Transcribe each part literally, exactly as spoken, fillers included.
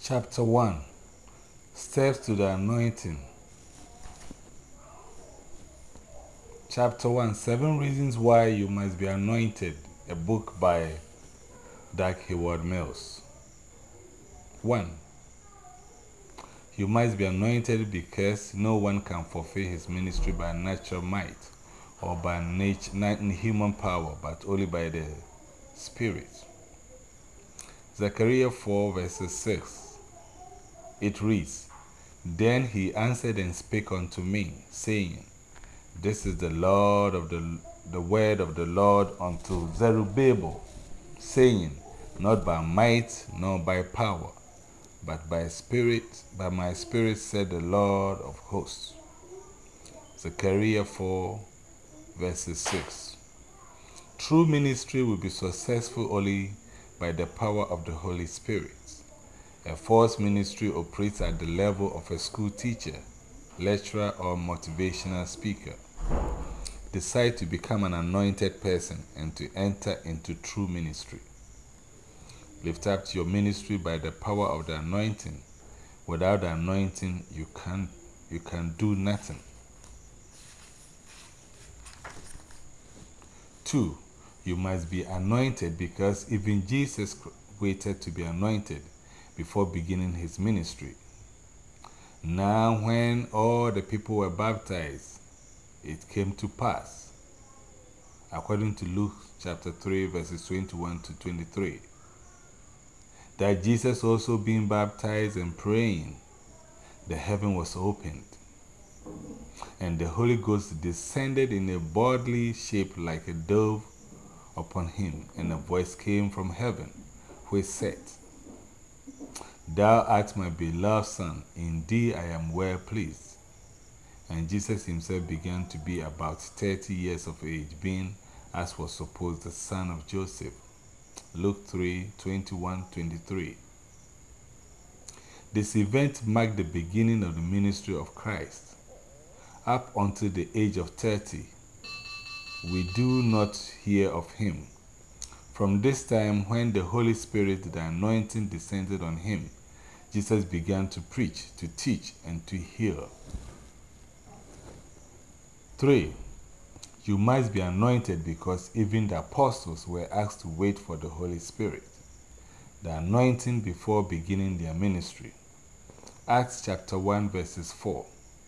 Chapter one. Steps to the Anointing. Chapter one. Seven Reasons Why You Must Be Anointed. A book by Doug Hayward Mills. one. You must be anointed because no one can fulfill his ministry by natural might or by nature, human power, but only by the Spirit. Zechariah four, verses six. It reads, Then he answered and spake unto me, saying, This is the Lord of the, the word of the Lord unto Zerubbabel, saying, Not by might nor by power, but by spirit, by my spirit, said the Lord of hosts. Zechariah four, verses six. True ministry will be successful only by the power of the Holy Spirit. A false ministry operates at the level of a school teacher, lecturer, or motivational speaker. Decide to become an anointed person and to enter into true ministry. Lift up your ministry by the power of the anointing. Without the anointing, you can't, you can do nothing. Two, you must be anointed because even Jesus waited to be anointed before beginning his ministry. Now, when all the people were baptized, it came to pass, according to Luke chapter three, verses twenty-one to twenty-three, that Jesus also being baptized and praying, the heaven was opened, and the Holy Ghost descended in a bodily shape like a dove upon him, and a voice came from heaven, which said, Thou art my beloved Son, in thee I am well pleased. And Jesus himself began to be about thirty years of age, being, as was supposed, the son of Joseph. Luke three, twenty-one to twenty-three. This event marked the beginning of the ministry of Christ. Up until the age of thirty, we do not hear of him. From this time, when the Holy Spirit, the anointing, descended on him, Jesus began to preach, to teach, and to heal. Three, you must be anointed because even the apostles were asked to wait for the Holy Spirit, the anointing, before beginning their ministry. Acts chapter one, verses four.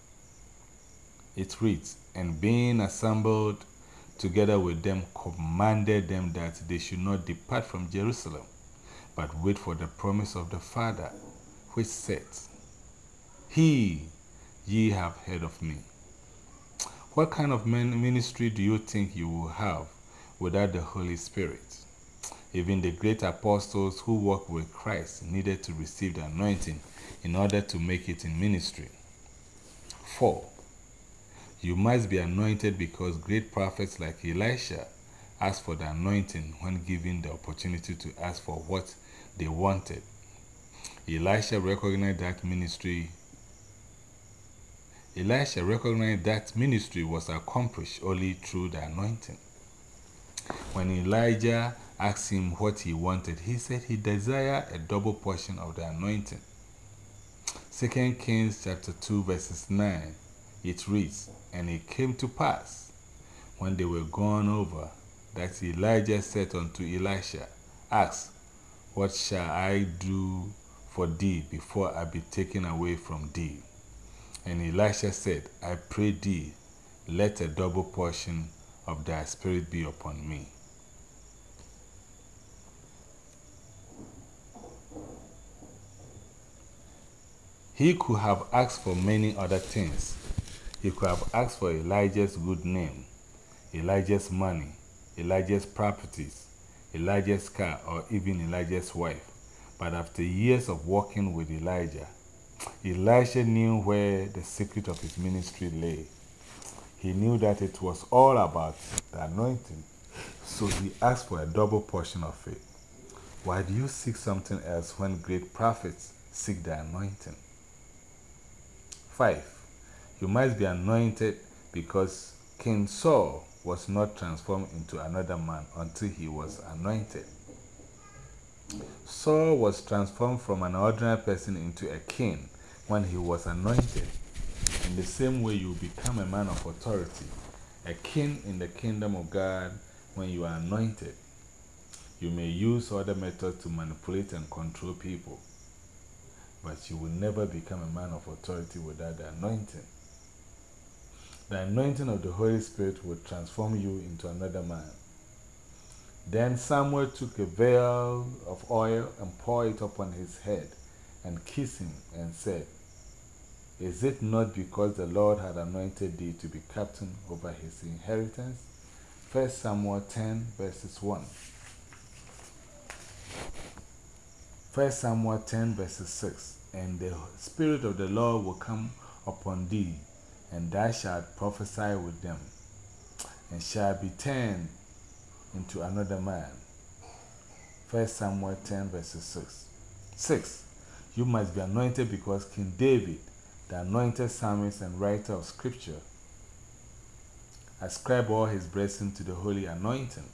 It reads, And being assembled together with them, commanded them that they should not depart from Jerusalem, but wait for the promise of the Father, which said, He, ye have heard of me. What kind of ministry do you think you will have without the Holy Spirit? Even the great apostles who walked with Christ needed to receive the anointing in order to make it in ministry. Four, you must be anointed because great prophets like Elisha asked for the anointing when given the opportunity to ask for what they wanted. Elisha recognized that ministry Elisha recognized that ministry was accomplished only through the anointing. When Elijah asked him what he wanted, he said he desired a double portion of the anointing. Second Kings chapter two, verses nine, it reads, And it came to pass, when they were gone over, that Elijah said unto Elisha, Ask, what shall I do for thee before I be taken away from thee? And Elisha said, I pray thee, let a double portion of thy spirit be upon me. He could have asked for many other things. He could have asked for Elijah's good name, Elijah's money, Elijah's properties, Elijah's car, or even Elijah's wife. But after years of walking with Elijah, Elisha knew where the secret of his ministry lay. He knew that it was all about the anointing, so he asked for a double portion of it. Why do you seek something else when great prophets seek the anointing? Five, you must be anointed because King Saul was not transformed into another man until he was anointed. Saul was transformed from an ordinary person into a king when he was anointed. In the same way, you become a man of authority, a king in the kingdom of God when you are anointed. You may use other methods to manipulate and control people, but you will never become a man of authority without the anointing. The anointing of the Holy Spirit will transform you into another man. Then Samuel took a vial of oil and poured it upon his head and kissed him and said, "Is it not because the Lord had anointed thee to be captain over his inheritance?" First Samuel ten, verses one. First Samuel ten, verses six. And the Spirit of the Lord will come upon thee, and thou shalt prophesy with them, and shalt be turned into another man. First Samuel ten, verses six. six. You must be anointed because King David, the anointed psalmist and writer of scripture, ascribed all his blessings to the holy anointing.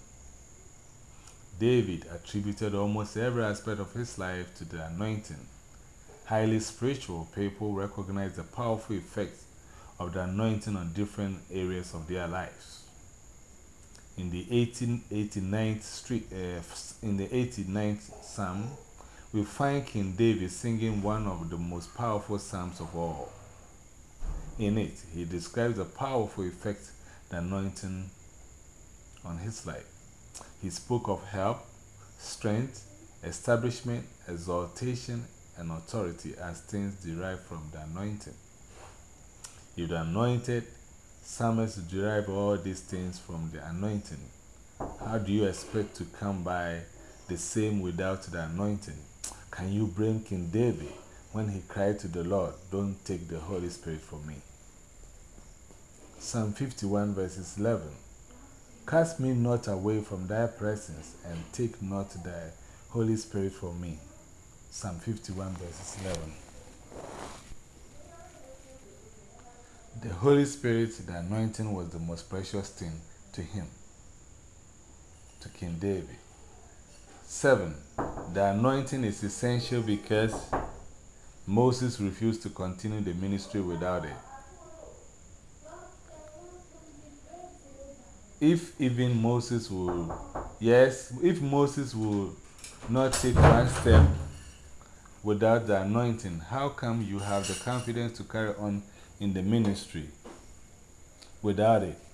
David attributed almost every aspect of his life to the anointing. Highly spiritual people recognize the powerful effects of the anointing on different areas of their lives. In the eighteen eighty-ninth, street, uh, in the eighty-ninth Psalm, we find King David singing one of the most powerful psalms of all. In it, he describes the powerful effect the anointing on his life. He spoke of help, strength, establishment, exaltation, and authority as things derived from the anointing. If the anointed psalmists derive all these things from the anointing, how do you expect to come by the same without the anointing? Can you blame King David when he cried to the Lord, "Don't take the Holy Spirit from me"? Psalm fifty-one, verses eleven. Cast me not away from thy presence, and take not thy Holy Spirit from me. Psalm fifty-one, verses eleven. The Holy Spirit, the anointing, was the most precious thing to him, to King David. seven. The anointing is essential because Moses refused to continue the ministry without it. If even Moses would, yes, if Moses would not take one step without the anointing, how come you have the confidence to carry on in the ministry without it?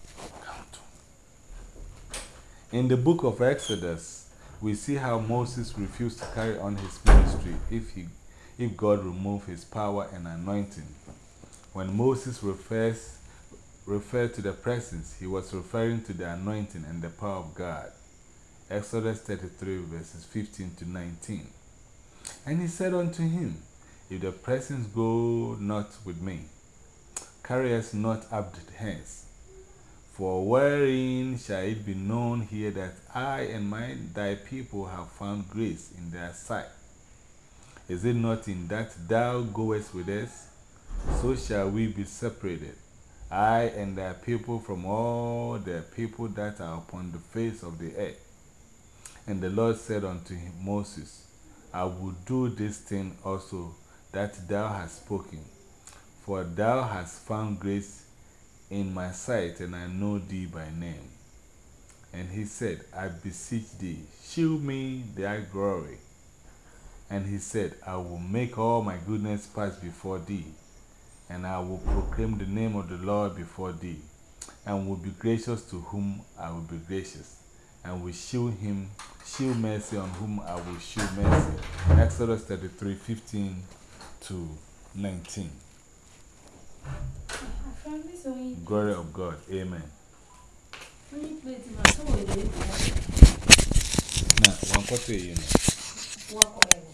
In the book of Exodus, we see how Moses refused to carry on his ministry if, he, if God removed his power and anointing. When Moses refers, referred to the presence, he was referring to the anointing and the power of God. Exodus thirty-three, verses fifteen to nineteen. And he said unto him, "If the presence go not with me, carry us not up hence. For wherein shall it be known here that I and my, thy people have found grace in their sight? Is it not in that thou goest with us? So shall we be separated, I and thy people, from all the people that are upon the face of the earth." And the Lord said unto him, Moses, "I will do this thing also that thou hast spoken, for thou hast found grace in my sight, and I know thee by name." And he said, "I beseech thee, shew me thy glory." And he said, "I will make all my goodness pass before thee, and I will proclaim the name of the Lord before thee, and will be gracious to whom I will be gracious, and will shew him, shew mercy on whom I will shew mercy." Exodus thirty-three, fifteen to nineteen. Glory of God. Amen. Now, one quarter, you know.